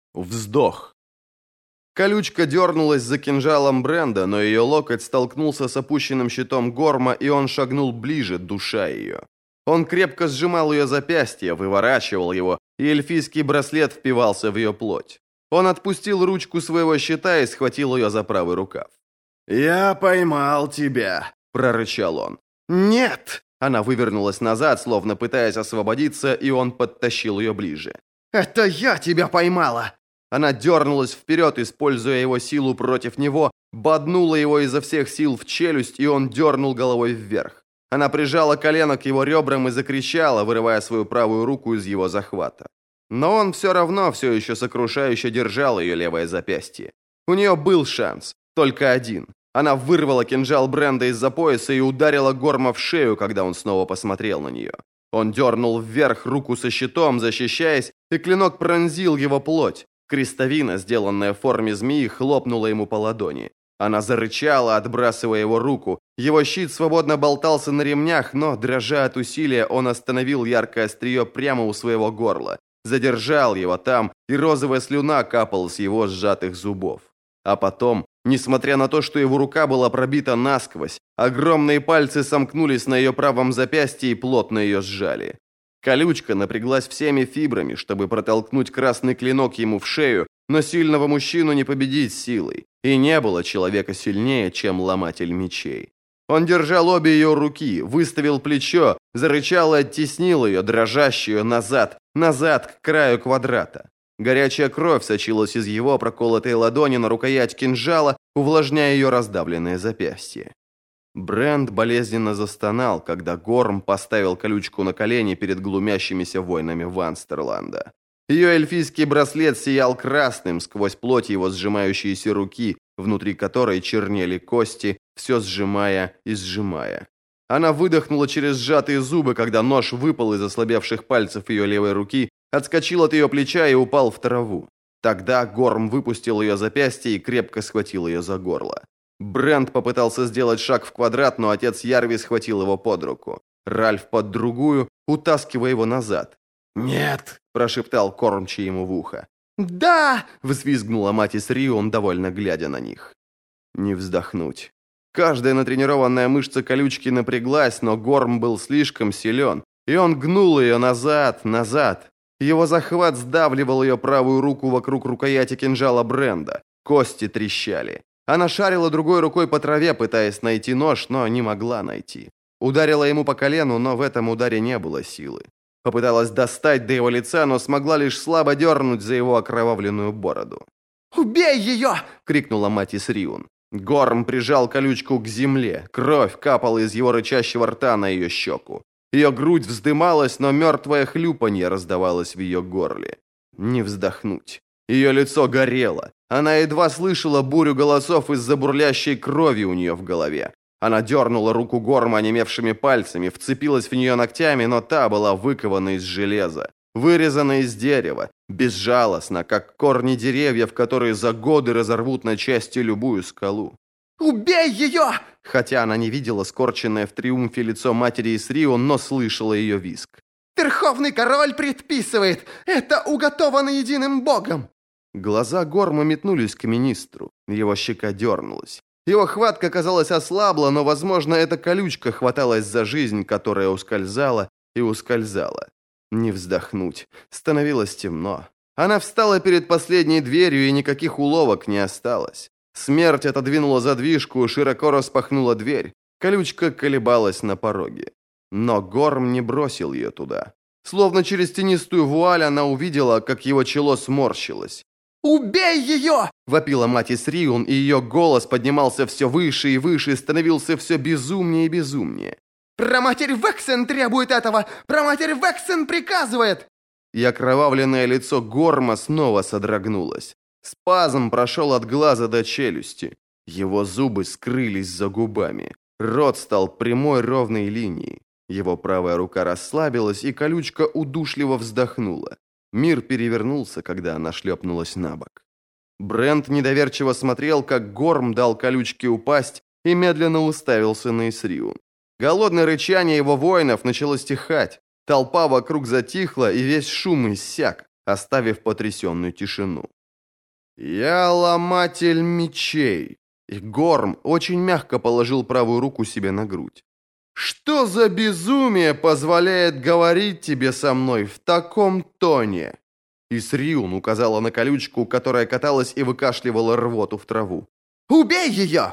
Вздох. Колючка дернулась за кинжалом Бренда, но ее локоть столкнулся с опущенным щитом Горма, и он шагнул ближе, душа ее. Он крепко сжимал ее запястье, выворачивал его, и эльфийский браслет впивался в ее плоть. Он отпустил ручку своего щита и схватил ее за правый рукав. «Я поймал тебя», — прорычал он. «Нет!» Она вывернулась назад, словно пытаясь освободиться, и он подтащил ее ближе. «Это я тебя поймала!» Она дернулась вперед, используя его силу против него, боднула его изо всех сил в челюсть, и он дернул головой вверх. Она прижала колено к его ребрам и закричала, вырывая свою правую руку из его захвата. Но он все равно все еще сокрушающе держал ее левое запястье. У нее был шанс, только один. Она вырвала кинжал Бренда из-за пояса и ударила Горма в шею, когда он снова посмотрел на нее. Он дернул вверх руку со щитом, защищаясь, и клинок пронзил его плоть. Крестовина, сделанная в форме змеи, хлопнула ему по ладони. Она зарычала, отбрасывая его руку. Его щит свободно болтался на ремнях, но, дрожа от усилия, он остановил яркое острие прямо у своего горла. Задержал его там, и розовая слюна капала с его сжатых зубов. А потом, несмотря на то, что его рука была пробита насквозь, огромные пальцы сомкнулись на ее правом запястье и плотно ее сжали. Колючка напряглась всеми фибрами, чтобы протолкнуть красный клинок ему в шею, но сильного мужчину не победить силой, и не было человека сильнее, чем ломатель мечей. Он держал обе ее руки, выставил плечо, зарычал и оттеснил ее, дрожащую, назад к краю квадрата. Горячая кровь сочилась из его проколотой ладони на рукоять кинжала, увлажняя ее раздавленное запястье. Бренд болезненно застонал, когда Горм поставил колючку на колени перед глумящимися воинами Ванстерланда. Ее эльфийский браслет сиял красным сквозь плоть его сжимающиеся руки, внутри которой чернели кости, все сжимая и сжимая. Она выдохнула через сжатые зубы, когда нож выпал из ослабевших пальцев ее левой руки, отскочил от ее плеча и упал в траву. Тогда Горм выпустил ее запястье и крепко схватил ее за горло. Бренд попытался сделать шаг в квадрат, но отец Ярви схватил его под руку. Ральф под другую, утаскивая его назад. «Нет!» – прошептал Кормчий ему в ухо. «Да!» – взвизгнула мать Исрион, довольно глядя на них. Не вздохнуть. Каждая натренированная мышца колючки напряглась, но Горм был слишком силен, и он гнул ее назад. Его захват сдавливал ее правую руку вокруг рукояти кинжала Бренда. Кости трещали. Она шарила другой рукой по траве, пытаясь найти нож, но не могла найти. Ударила ему по колену, но в этом ударе не было силы. Попыталась достать до его лица, но смогла лишь слабо дернуть за его окровавленную бороду. «Убей ее!» — крикнула мать Исриун. Горм прижал колючку к земле. Кровь капала из его рычащего рта на ее щеку. Ее грудь вздымалась, но мертвое хлюпанье раздавалось в ее горле. Не вздохнуть. Ее лицо горело. Она едва слышала бурю голосов из-за бурлящей крови у нее в голове. Она дернула руку Горма онемевшими пальцами, вцепилась в нее ногтями, но та была выкована из железа, вырезана из дерева, безжалостно, как корни деревьев, которые за годы разорвут на части любую скалу. «Убей ее!» Хотя она не видела скорченное в триумфе лицо матери Исрион, но слышала ее визг. «Верховный король предписывает! Это уготовано единым богом!» Глаза Горма метнулись к министру. Его щека дернулась. Его хватка, казалось, ослабла, но, возможно, эта колючка хваталась за жизнь, которая ускользала и ускользала. Не вздохнуть. Становилось темно. Она встала перед последней дверью, и никаких уловок не осталось. Смерть отодвинула задвижку, широко распахнула дверь. Колючка колебалась на пороге. Но Горм не бросил ее туда. Словно через тенистую вуаль она увидела, как его чело сморщилось. «Убей ее!» – вопила мать Исриун, и ее голос поднимался все выше и выше, становился все безумнее и безумнее. «Проматерь Вексен требует этого! Проматерь Вексен приказывает!» И окровавленное лицо Горма снова содрогнулось. Спазм прошел от глаза до челюсти. Его зубы скрылись за губами. Рот стал прямой ровной линией. Его правая рука расслабилась, и колючка удушливо вздохнула. Мир перевернулся, когда она шлепнулась на бок. Брент недоверчиво смотрел, как Горм дал колючке упасть и медленно уставился на Исриун. Голодное рычание его воинов начало стихать. Толпа вокруг затихла, и весь шум иссяк, оставив потрясенную тишину. «Я ломатель мечей». И Горм очень мягко положил правую руку себе на грудь. «Что за безумие позволяет говорить тебе со мной в таком тоне?» И Сриун указала на колючку, которая каталась и выкашливала рвоту в траву. «Убей ее!»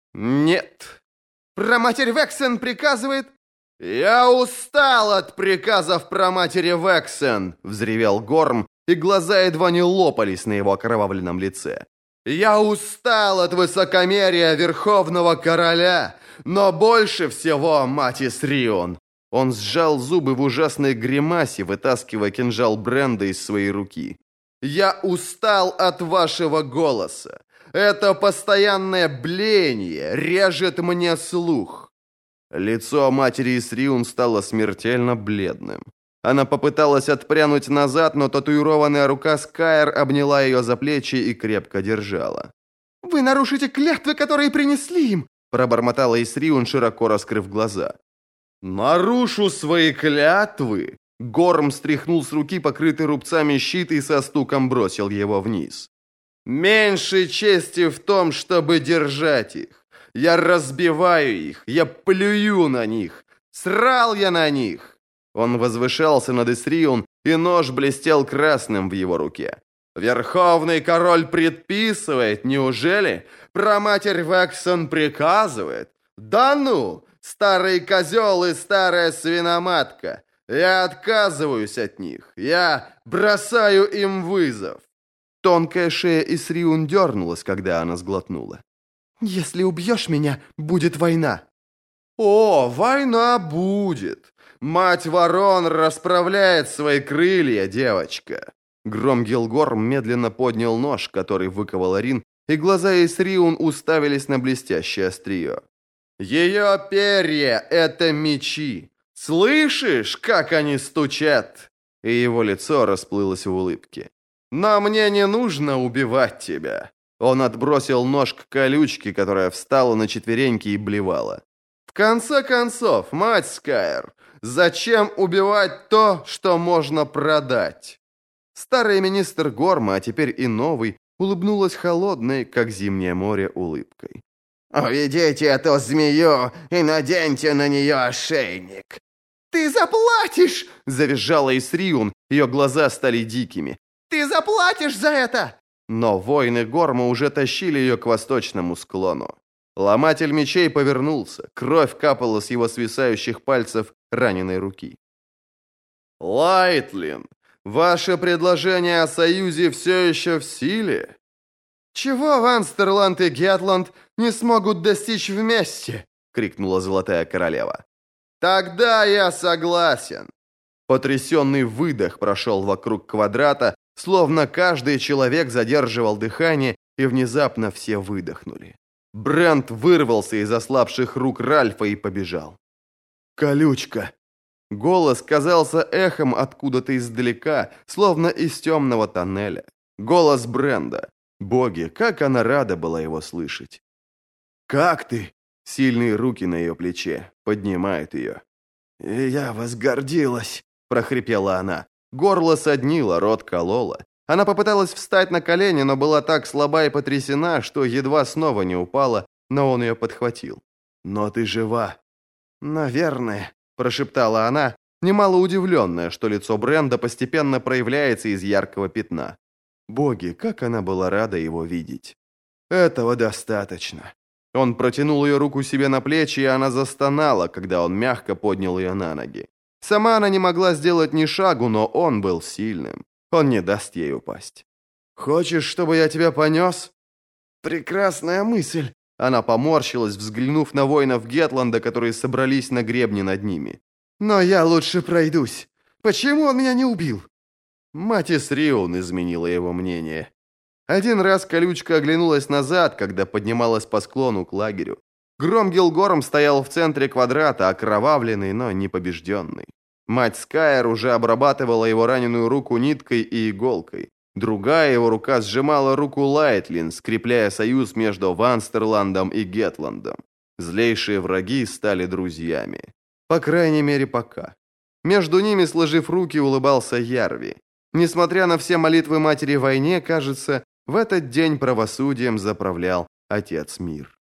«Нет». «Проматерь Вексен приказывает...» «Я устал от приказов проматери Вексен!» — взревел Горм, и глаза едва не лопались на его окровавленном лице. «Я устал от высокомерия Верховного Короля, но больше всего, мать Исрион!» Он сжал зубы в ужасной гримасе, вытаскивая кинжал Бренда из своей руки. «Я устал от вашего голоса. Это постоянное блеяние режет мне слух». Лицо матери Исриун стало смертельно бледным. Она попыталась отпрянуть назад, но татуированная рука Скайр обняла ее за плечи и крепко держала. «Вы нарушите клятвы, которые принесли им!» пробормотала Исриун, широко раскрыв глаза. «Нарушу свои клятвы!» Горм стряхнул с руки покрытый рубцами щит и со стуком бросил его вниз. «Меньше чести в том, чтобы держать их. Я разбиваю их, я плюю на них. Срал я на них!» Он возвышался над Исриун, и нож блестел красным в его руке. «Верховный король предписывает, неужели? Проматерь Вексен приказывает? Да ну, старый козел и старая свиноматка! Я отказываюсь от них, я бросаю им вызов!» Тонкая шея Исриун дернулась, когда она сглотнула. «Если убьешь меня, будет война!» «О, война будет! Мать ворон расправляет свои крылья, девочка!» Громгилгорм медленно поднял нож, который выковал Арин, и глаза Исриун уставились на блестящее острие. «Ее перья — это мечи! Слышишь, как они стучат?» И его лицо расплылось в улыбке. «Но мне не нужно убивать тебя!» Он отбросил нож к колючке, которая встала на четвереньки и блевала. «В конце концов, мать Скайр, зачем убивать то, что можно продать?» Старый министр Горма, а теперь и новый, улыбнулась холодной, как зимнее море, улыбкой. «Уведите эту змею и наденьте на нее ошейник!» «Ты заплатишь!» — завизжала Исриун, ее глаза стали дикими. «Ты заплатишь за это!» Но воины Горма уже тащили ее к восточному склону. Ломатель мечей повернулся, кровь капала с его свисающих пальцев раненой руки. «Лайтлин, ваше предложение о союзе все еще в силе?» «Чего Ванстерланд и Гетланд не смогут достичь вместе?» — крикнула Золотая Королева. «Тогда я согласен!» Потрясенный выдох прошел вокруг квадрата, словно каждый человек задерживал дыхание, и внезапно все выдохнули. Брент вырвался из ослабших рук Ральфа и побежал. «Колючка!» Голос казался эхом откуда-то издалека, словно из темного тоннеля. Голос Бренда. Боги, как она рада была его слышать. «Как ты?» Сильные руки на ее плече поднимают ее. «Я возгордилась», — прохрипела она. Горло соднило, рот кололо. Она попыталась встать на колени, но была так слаба и потрясена, что едва снова не упала, но он ее подхватил. «Но ты жива». «Наверное», — прошептала она, немало удивленная, что лицо Бренда постепенно проявляется из яркого пятна. Боги, как она была рада его видеть. «Этого достаточно». Он протянул ее руку себе на плечи, и она застонала, когда он мягко поднял ее на ноги. Сама она не могла сделать ни шагу, но он был сильным. Он не даст ей упасть. «Хочешь, чтобы я тебя понес?» «Прекрасная мысль!» Она поморщилась, взглянув на воинов Гетланда, которые собрались на гребне над ними. «Но я лучше пройдусь. Почему он меня не убил?» Мать Исриун изменила его мнение. Один раз колючка оглянулась назад, когда поднималась по склону к лагерю. Громгилгорм стоял в центре квадрата, окровавленный, но не побежденный. Мать Скайр уже обрабатывала его раненую руку ниткой и иголкой. Другая его рука сжимала руку Лайтлин, скрепляя союз между Ванстерландом и Гетландом. Злейшие враги стали друзьями. По крайней мере, пока. Между ними, сложив руки, улыбался Ярви. Несмотря на все молитвы матери войне, кажется, В этот день правосудием заправлял Отец Мир.